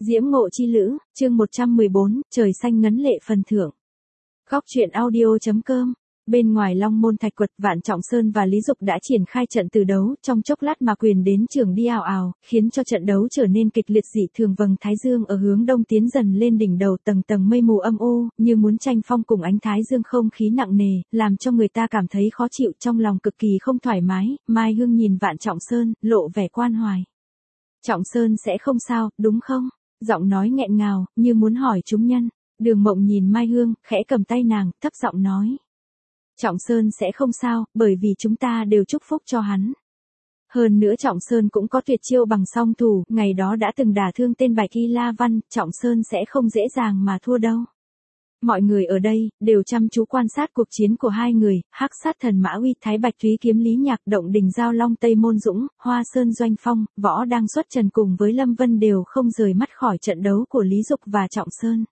Diễm Ngộ Chi Lữ, chương 114, trời xanh ngấn lệ phần thưởng. Góc truyện audio.com. Bên ngoài Long Môn Thạch Quật, Vạn Trọng Sơn và Lý Dục đã triển khai trận từ đấu, trong chốc lát mà quyền đến trường đi ào ào, khiến cho trận đấu trở nên kịch liệt dị thường. Vầng thái dương ở hướng đông tiến dần lên đỉnh đầu, tầng tầng mây mù âm u, như muốn tranh phong cùng ánh thái dương, không khí nặng nề, làm cho người ta cảm thấy khó chịu, trong lòng cực kỳ không thoải mái. Mai Hương nhìn Vạn Trọng Sơn, lộ vẻ quan hoài. Trọng Sơn sẽ không sao, đúng không? Giọng nói nghẹn ngào, như muốn hỏi chúng nhân. Đường Mộng nhìn Mai Hương, khẽ cầm tay nàng, thấp giọng nói. Trọng Sơn sẽ không sao, bởi vì chúng ta đều chúc phúc cho hắn. Hơn nữa Trọng Sơn cũng có tuyệt chiêu bằng song thủ, ngày đó đã từng đả thương tên Bạch Y La Văn, Trọng Sơn sẽ không dễ dàng mà thua đâu. Mọi người ở đây, đều chăm chú quan sát cuộc chiến của hai người, Hắc Sát Thần Mã Uy, Thái Bạch Thúy Kiếm Lý Nhạc, Động Đình Giao Long Tây Môn Dũng, Hoa Sơn Doanh Phong, Võ đang xuất trần cùng với Lâm Vân đều không rời mắt khỏi trận đấu của Lý Dục và Trọng Sơn.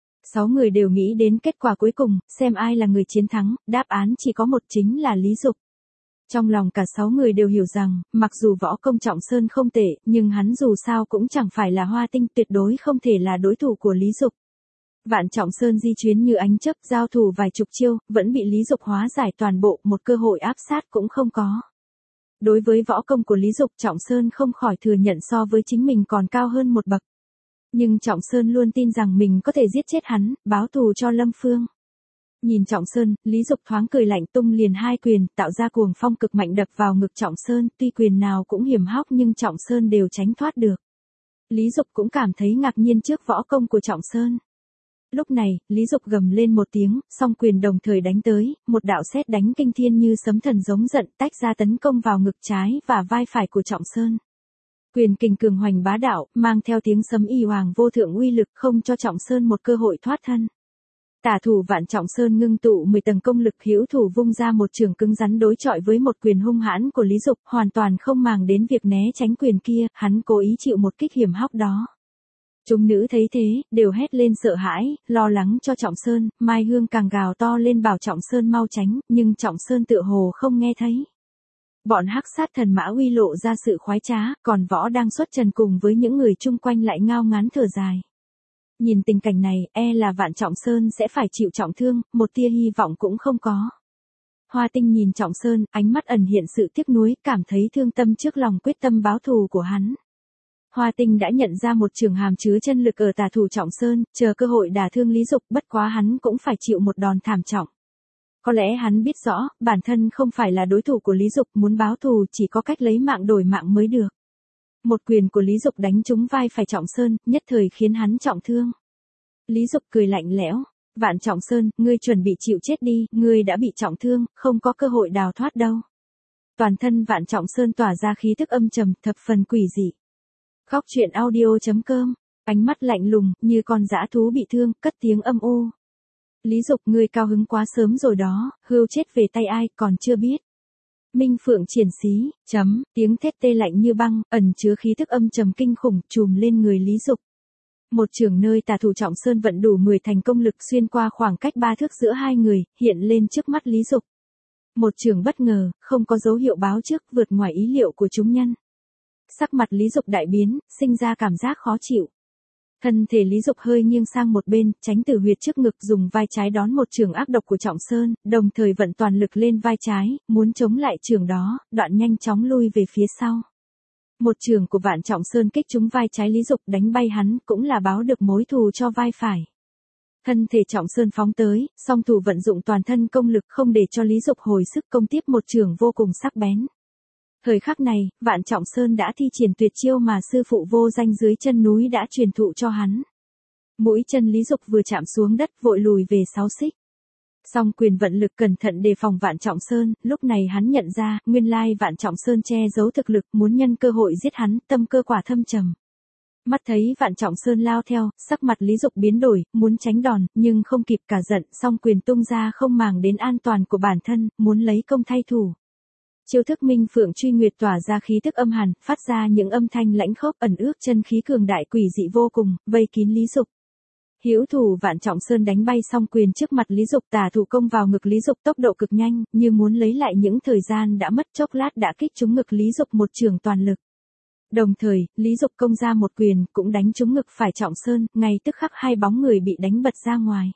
6 người đều nghĩ đến kết quả cuối cùng, xem ai là người chiến thắng, đáp án chỉ có một, chính là Lý Dục. Trong lòng cả 6 người đều hiểu rằng, mặc dù võ công Trọng Sơn không tệ, nhưng hắn dù sao cũng chẳng phải là Hoa Tinh, tuyệt đối không thể là đối thủ của Lý Dục. Vạn Trọng Sơn di chuyến như ánh chớp, giao thủ vài chục chiêu, vẫn bị Lý Dục hóa giải toàn bộ, một cơ hội áp sát cũng không có. Đối với võ công của Lý Dục, Trọng Sơn không khỏi thừa nhận so với chính mình còn cao hơn một bậc. Nhưng Trọng Sơn luôn tin rằng mình có thể giết chết hắn, báo thù cho Lâm Phương. Nhìn Trọng Sơn, Lý Dục thoáng cười lạnh, tung liền hai quyền, tạo ra cuồng phong cực mạnh đập vào ngực Trọng Sơn, tuy quyền nào cũng hiểm hóc nhưng Trọng Sơn đều tránh thoát được. Lý Dục cũng cảm thấy ngạc nhiên trước võ công của Trọng Sơn. Lúc này, Lý Dục gầm lên một tiếng, song quyền đồng thời đánh tới, một đạo sét đánh kinh thiên như sấm thần giống giận, tách ra tấn công vào ngực trái và vai phải của Trọng Sơn. Quyền kình cường hoành bá đạo, mang theo tiếng sấm y hoàng vô thượng uy lực, không cho Trọng Sơn một cơ hội thoát thân. Tả thủ Vạn Trọng Sơn ngưng tụ 10 tầng công lực, hữu thủ vung ra một trường cứng rắn đối chọi với một quyền hung hãn của Lý Dục, hoàn toàn không màng đến việc né tránh quyền kia, hắn cố ý chịu một kích hiểm hóc đó. Chúng nữ thấy thế, đều hét lên sợ hãi, lo lắng cho Trọng Sơn, Mai Hương càng gào to lên bảo Trọng Sơn mau tránh, nhưng Trọng Sơn tựa hồ không nghe thấy. Bọn Hắc Sát Thần Mã Uy lộ ra sự khoái trá, còn Võ đang xuất trần cùng với những người chung quanh lại ngao ngán thở dài. Nhìn tình cảnh này, e là Vạn Trọng Sơn sẽ phải chịu trọng thương, một tia hy vọng cũng không có. Hoa Tinh nhìn Trọng Sơn, ánh mắt ẩn hiện sự tiếc nuối, cảm thấy thương tâm trước lòng quyết tâm báo thù của hắn. Hoa Tinh đã nhận ra một trường hàm chứa chân lực ở tả thủ Trọng Sơn, chờ cơ hội đả thương Lý Dục, bất quá hắn cũng phải chịu một đòn thảm trọng. Có lẽ hắn biết rõ, bản thân không phải là đối thủ của Lý Dục, muốn báo thù chỉ có cách lấy mạng đổi mạng mới được. Một quyền của Lý Dục đánh trúng vai phải Trọng Sơn, nhất thời khiến hắn trọng thương. Lý Dục cười lạnh lẽo, Vạn Trọng Sơn, ngươi chuẩn bị chịu chết đi, ngươi đã bị trọng thương, không có cơ hội đào thoát đâu. Toàn thân Vạn Trọng Sơn tỏa ra khí tức âm trầm, thập phần quỷ dị. Góc truyện audio.com, ánh mắt lạnh lùng, như con dã thú bị thương, cất tiếng âm u. Lý Dục, ngươi cao hứng quá sớm rồi đó, hươu chết về tay ai, còn chưa biết. Minh Phượng triển xí, tiếng thét tê lạnh như băng, ẩn chứa khí tức âm trầm kinh khủng, trùm lên người Lý Dục. Một trường nơi tả thủ Trọng Sơn vận đủ 10 thành công lực xuyên qua khoảng cách 3 thước giữa hai người, hiện lên trước mắt Lý Dục. Một trường bất ngờ, không có dấu hiệu báo trước, vượt ngoài ý liệu của chúng nhân. Sắc mặt Lý Dục đại biến, sinh ra cảm giác khó chịu. Thân thể Lý Dục hơi nghiêng sang một bên, tránh từ huyệt trước ngực, dùng vai trái đón một trường ác độc của Trọng Sơn, đồng thời vận toàn lực lên vai trái, muốn chống lại trường đó, đoạn nhanh chóng lui về phía sau. Một trường của Vạn Trọng Sơn kích trúng vai trái Lý Dục, đánh bay hắn, cũng là báo được mối thù cho vai phải. Thân thể Trọng Sơn phóng tới, song thủ vận dụng toàn thân công lực, không để cho Lý Dục hồi sức, công tiếp một trường vô cùng sắc bén. Thời khắc này, Vạn Trọng Sơn đã thi triển tuyệt chiêu mà sư phụ vô danh dưới chân núi đã truyền thụ cho hắn. Mũi chân Lý Dục vừa chạm xuống đất, vội lùi về 6 xích. Song quyền vận lực cẩn thận đề phòng Vạn Trọng Sơn, lúc này hắn nhận ra, nguyên lai Vạn Trọng Sơn che giấu thực lực, muốn nhân cơ hội giết hắn, tâm cơ quả thâm trầm. Mắt thấy Vạn Trọng Sơn lao theo, sắc mặt Lý Dục biến đổi, muốn tránh đòn, nhưng không kịp, cả giận, song quyền tung ra không màng đến an toàn của bản thân, muốn lấy công thay thủ. Chiêu thức Minh Phượng Truy Nguyệt tỏa ra khí tức âm hàn, phát ra những âm thanh lãnh khốc, ẩn ước chân khí cường đại quỷ dị vô cùng, vây kín Lý Dục. Hữu thủ Vạn Trọng Sơn đánh bay song quyền trước mặt Lý Dục, tả thủ công vào ngực Lý Dục tốc độ cực nhanh, như muốn lấy lại những thời gian đã mất, chốc lát đã kích trúng ngực Lý Dục một trường toàn lực. Đồng thời, Lý Dục công ra một quyền, cũng đánh trúng ngực phải Trọng Sơn, ngay tức khắc hai bóng người bị đánh bật ra ngoài.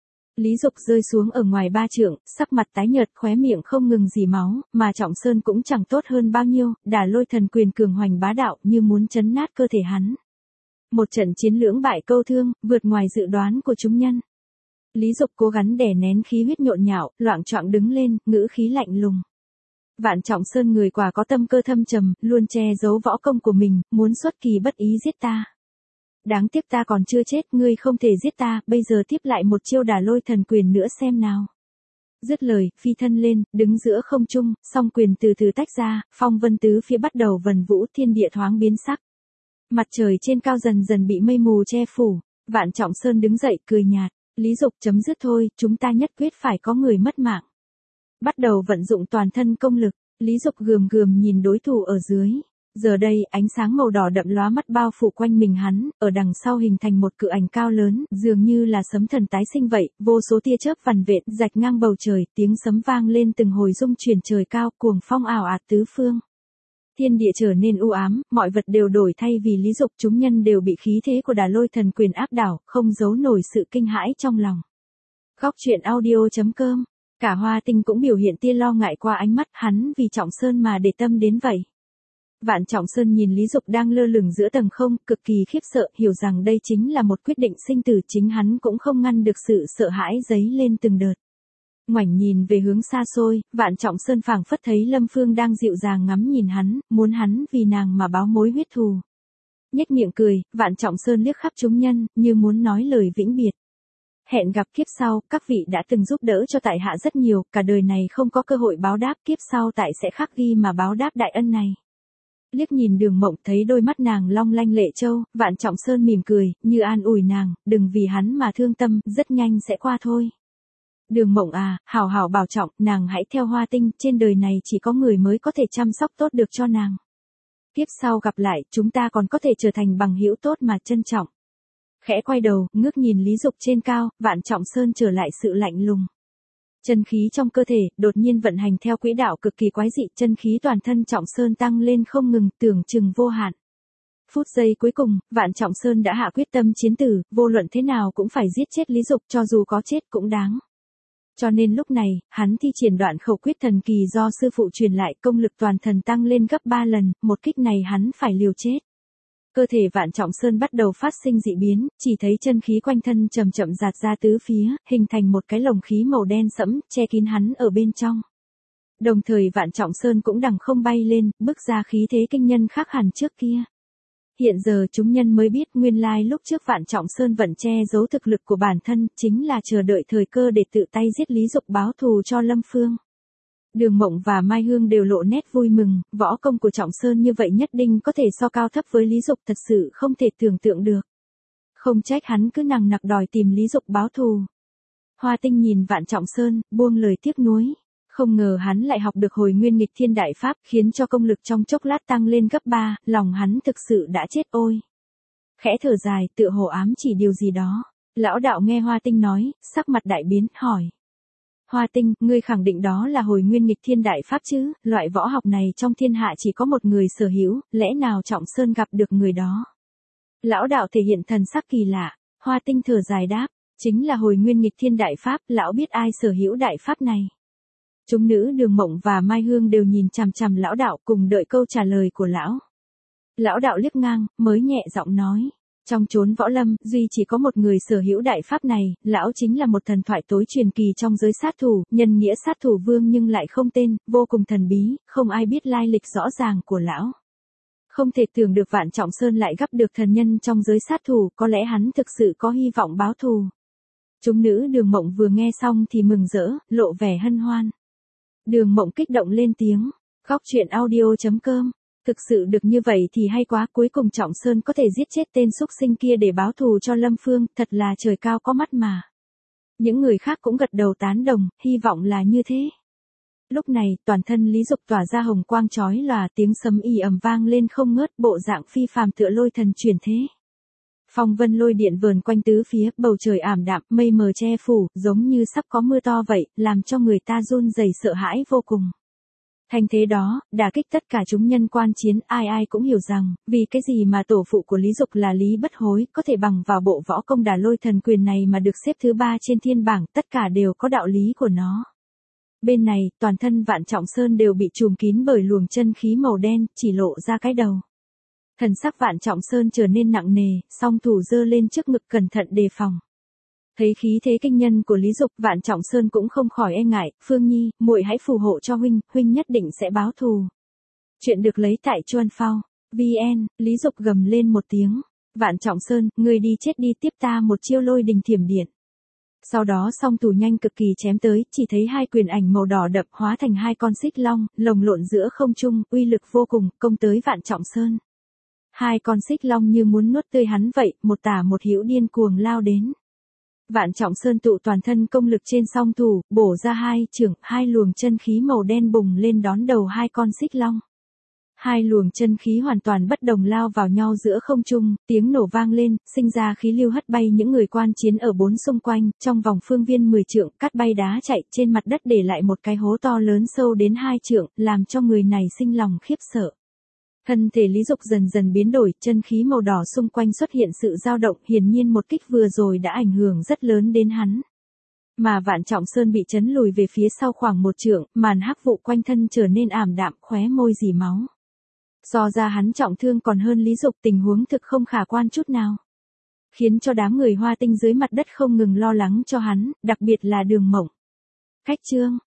Lý Dục rơi xuống ở ngoài 3 trượng, sắc mặt tái nhợt, khóe miệng không ngừng rỉ máu, mà Trọng Sơn cũng chẳng tốt hơn bao nhiêu, Đả Lôi Thần quyền cường hoành bá đạo như muốn chấn nát cơ thể hắn. Một trận chiến lưỡng bại câu thương, vượt ngoài dự đoán của chúng nhân. Lý Dục cố gắng đè nén khí huyết nhộn nhạo, loạng choạng đứng lên, ngữ khí lạnh lùng. Vạn Trọng Sơn người quả có tâm cơ thâm trầm, luôn che giấu võ công của mình, muốn xuất kỳ bất ý giết ta. Đáng tiếc ta còn chưa chết, ngươi không thể giết ta, bây giờ tiếp lại một chiêu Đả Lôi Thần quyền nữa xem nào. Dứt lời, phi thân lên, đứng giữa không trung, song quyền từ từ tách ra, phong vân tứ phía bắt đầu vần vũ, thiên địa thoáng biến sắc. Mặt trời trên cao dần dần bị mây mù che phủ, Vạn Trọng Sơn đứng dậy cười nhạt, Lý Dục chấm dứt thôi, chúng ta nhất quyết phải có người mất mạng. Bắt đầu vận dụng toàn thân công lực, Lý Dục gườm gườm nhìn đối thủ ở dưới. Giờ đây, ánh sáng màu đỏ đậm lóa mắt bao phủ quanh mình hắn, ở đằng sau hình thành một cự ảnh cao lớn, dường như là sấm thần tái sinh vậy, vô số tia chớp vằn vện, rạch ngang bầu trời, tiếng sấm vang lên từng hồi rung chuyển trời cao, cuồng phong ảo ạt tứ phương. Thiên địa trở nên u ám, mọi vật đều đổi thay vì Lý Dục, chúng nhân đều bị khí thế của Đả Lôi Thần quyền áp đảo, không giấu nổi sự kinh hãi trong lòng. Góc truyện audio.com. Cả Hoa Tinh cũng biểu hiện tia lo ngại qua ánh mắt hắn vì Trọng Sơn mà để tâm đến vậy. Vạn Trọng Sơn nhìn Lý Dục đang lơ lửng giữa tầng không, cực kỳ khiếp sợ, hiểu rằng đây chính là một quyết định sinh tử, chính hắn cũng không ngăn được sự sợ hãi dấy lên từng đợt. Ngoảnh nhìn về hướng xa xôi, Vạn Trọng Sơn phảng phất thấy Lâm Phương đang dịu dàng ngắm nhìn hắn, muốn hắn vì nàng mà báo mối huyết thù. Nhếch miệng cười, Vạn Trọng Sơn liếc khắp chúng nhân, như muốn nói lời vĩnh biệt. Hẹn gặp kiếp sau, các vị đã từng giúp đỡ cho tại hạ rất nhiều, cả đời này không có cơ hội báo đáp, kiếp sau tại sẽ khắc ghi mà báo đáp đại ân này. Liếc nhìn Đường Mộng thấy đôi mắt nàng long lanh lệ châu, Vạn Trọng Sơn mỉm cười, như an ủi nàng, đừng vì hắn mà thương tâm, rất nhanh sẽ qua thôi. Đường Mộng à, hảo hảo bảo trọng, nàng hãy theo Hoa Tinh, trên đời này chỉ có người mới có thể chăm sóc tốt được cho nàng. Kiếp sau gặp lại, chúng ta còn có thể trở thành bằng hữu tốt mà trân trọng. Khẽ quay đầu, ngước nhìn Lý Dục trên cao, Vạn Trọng Sơn trở lại sự lạnh lùng. Chân khí trong cơ thể, đột nhiên vận hành theo quỹ đạo cực kỳ quái dị, chân khí toàn thân Trọng Sơn tăng lên không ngừng, tưởng chừng vô hạn. Phút giây cuối cùng, Vạn Trọng Sơn đã hạ quyết tâm chiến tử, vô luận thế nào cũng phải giết chết Lý Dục, cho dù có chết cũng đáng. Cho nên lúc này, hắn thi triển đoạn khẩu quyết thần kỳ do sư phụ truyền lại, công lực toàn thần tăng lên gấp 3 lần, một kích này hắn phải liều chết. Cơ thể Vạn Trọng Sơn bắt đầu phát sinh dị biến, chỉ thấy chân khí quanh thân chậm chậm dạt ra tứ phía, hình thành một cái lồng khí màu đen sẫm, che kín hắn ở bên trong. Đồng thời Vạn Trọng Sơn cũng đằng không bay lên, bước ra khí thế kinh nhân khác hẳn trước kia. Hiện giờ chúng nhân mới biết nguyên lai lúc trước Vạn Trọng Sơn vẫn che giấu thực lực của bản thân, chính là chờ đợi thời cơ để tự tay giết Lý Dục báo thù cho Lâm Phương. Đường Mộng và Mai Hương đều lộ nét vui mừng, võ công của Trọng Sơn như vậy nhất định có thể so cao thấp với Lý Dục, thật sự không thể tưởng tượng được. Không trách hắn cứ nằng nặc đòi tìm Lý Dục báo thù. Hoa Tinh nhìn Vạn Trọng Sơn, buông lời tiếc nuối. Không ngờ hắn lại học được Hồi Nguyên Nghịch Thiên Đại Pháp, khiến cho công lực trong chốc lát tăng lên gấp 3, lòng hắn thực sự đã chết ôi. Khẽ thở dài, tựa hồ ám chỉ điều gì đó. Lão đạo nghe Hoa Tinh nói, sắc mặt đại biến, hỏi. Hoa Tinh, ngươi khẳng định đó là Hồi Nguyên Nghịch Thiên Đại Pháp chứ, loại võ học này trong thiên hạ chỉ có một người sở hữu, lẽ nào Trọng Sơn gặp được người đó? Lão đạo thể hiện thần sắc kỳ lạ, Hoa Tinh thở dài đáp, chính là Hồi Nguyên Nghịch Thiên Đại Pháp, lão biết ai sở hữu đại pháp này. Chúng nữ Đường Mộng và Mai Hương đều nhìn chằm chằm lão đạo cùng đợi câu trả lời của lão. Lão đạo liếc ngang, mới nhẹ giọng nói. Trong chốn võ lâm, duy chỉ có một người sở hữu đại pháp này, lão chính là một thần thoại tối truyền kỳ trong giới sát thủ, nhân nghĩa sát thủ vương nhưng lại không tên, vô cùng thần bí, không ai biết lai lịch rõ ràng của lão. Không thể tưởng được Vạn Trọng Sơn lại gặp được thần nhân trong giới sát thủ, có lẽ hắn thực sự có hy vọng báo thù. Chúng nữ Đường Mộng vừa nghe xong thì mừng rỡ, lộ vẻ hân hoan. Đường Mộng kích động lên tiếng, góc truyện audio.com. Thực sự được như vậy thì hay quá, cuối cùng Trọng Sơn có thể giết chết tên súc sinh kia để báo thù cho Lâm Phương, thật là trời cao có mắt mà. Những người khác cũng gật đầu tán đồng, hy vọng là như thế. Lúc này, toàn thân Lý Dục tỏa ra hồng quang chói lòa, tiếng sấm ì ầm vang lên không ngớt, bộ dạng phi phàm tựa lôi thần chuyển thế. Phong vân lôi điện vờn quanh tứ phía, bầu trời ảm đạm, mây mờ che phủ, giống như sắp có mưa to vậy, làm cho người ta run rẩy sợ hãi vô cùng. Thành thế đó, đả kích tất cả chúng nhân quan chiến, ai ai cũng hiểu rằng, vì cái gì mà tổ phụ của Lý Dục là Lý Bất Hối, có thể bằng vào bộ võ công đả lôi thần quyền này mà được xếp thứ 3 trên thiên bảng, tất cả đều có đạo lý của nó. Bên này, toàn thân Vạn Trọng Sơn đều bị trùm kín bởi luồng chân khí màu đen, chỉ lộ ra cái đầu. Thần sắc Vạn Trọng Sơn trở nên nặng nề, song thủ giơ lên trước ngực cẩn thận đề phòng. Thấy khí thế kinh nhân của Lý Dục, Vạn Trọng Sơn cũng không khỏi e ngại, Phương Nhi, muội hãy phù hộ cho huynh, huynh nhất định sẽ báo thù. Chuyện được lấy tại Chuan Phao. VN, Lý Dục gầm lên một tiếng. Vạn Trọng Sơn, ngươi đi chết đi, tiếp ta một chiêu lôi đình thiểm điện. Sau đó song thủ nhanh cực kỳ chém tới, chỉ thấy hai quyền ảnh màu đỏ đậm hóa thành hai con xích long, lồng lộn giữa không trung, uy lực vô cùng, công tới Vạn Trọng Sơn. Hai con xích long như muốn nuốt tươi hắn vậy, một tả một hữu điên cuồng lao đến. Vạn Trọng Sơn tụ toàn thân công lực trên song thủ, bổ ra hai chưởng, hai luồng chân khí màu đen bùng lên đón đầu hai con xích long. Hai luồng chân khí hoàn toàn bất đồng lao vào nhau giữa không trung, tiếng nổ vang lên, sinh ra khí lưu hất bay những người quan chiến ở bốn xung quanh, trong vòng phương viên 10 trượng, cát bay đá chạy trên mặt đất để lại một cái hố to lớn sâu đến 2 trượng, làm cho người này sinh lòng khiếp sợ. Thân thể Lý Dục dần dần biến đổi, chân khí màu đỏ xung quanh xuất hiện sự dao động, hiển nhiên một kích vừa rồi đã ảnh hưởng rất lớn đến hắn. Mà Vạn Trọng Sơn bị chấn lùi về phía sau khoảng 1 trượng, màn hắc vụ quanh thân trở nên ảm đạm, khóe môi rỉ máu. So ra hắn trọng thương còn hơn Lý Dục, tình huống thực không khả quan chút nào. Khiến cho đám người Hoa Tinh dưới mặt đất không ngừng lo lắng cho hắn, đặc biệt là Đường Mộng. Khách chương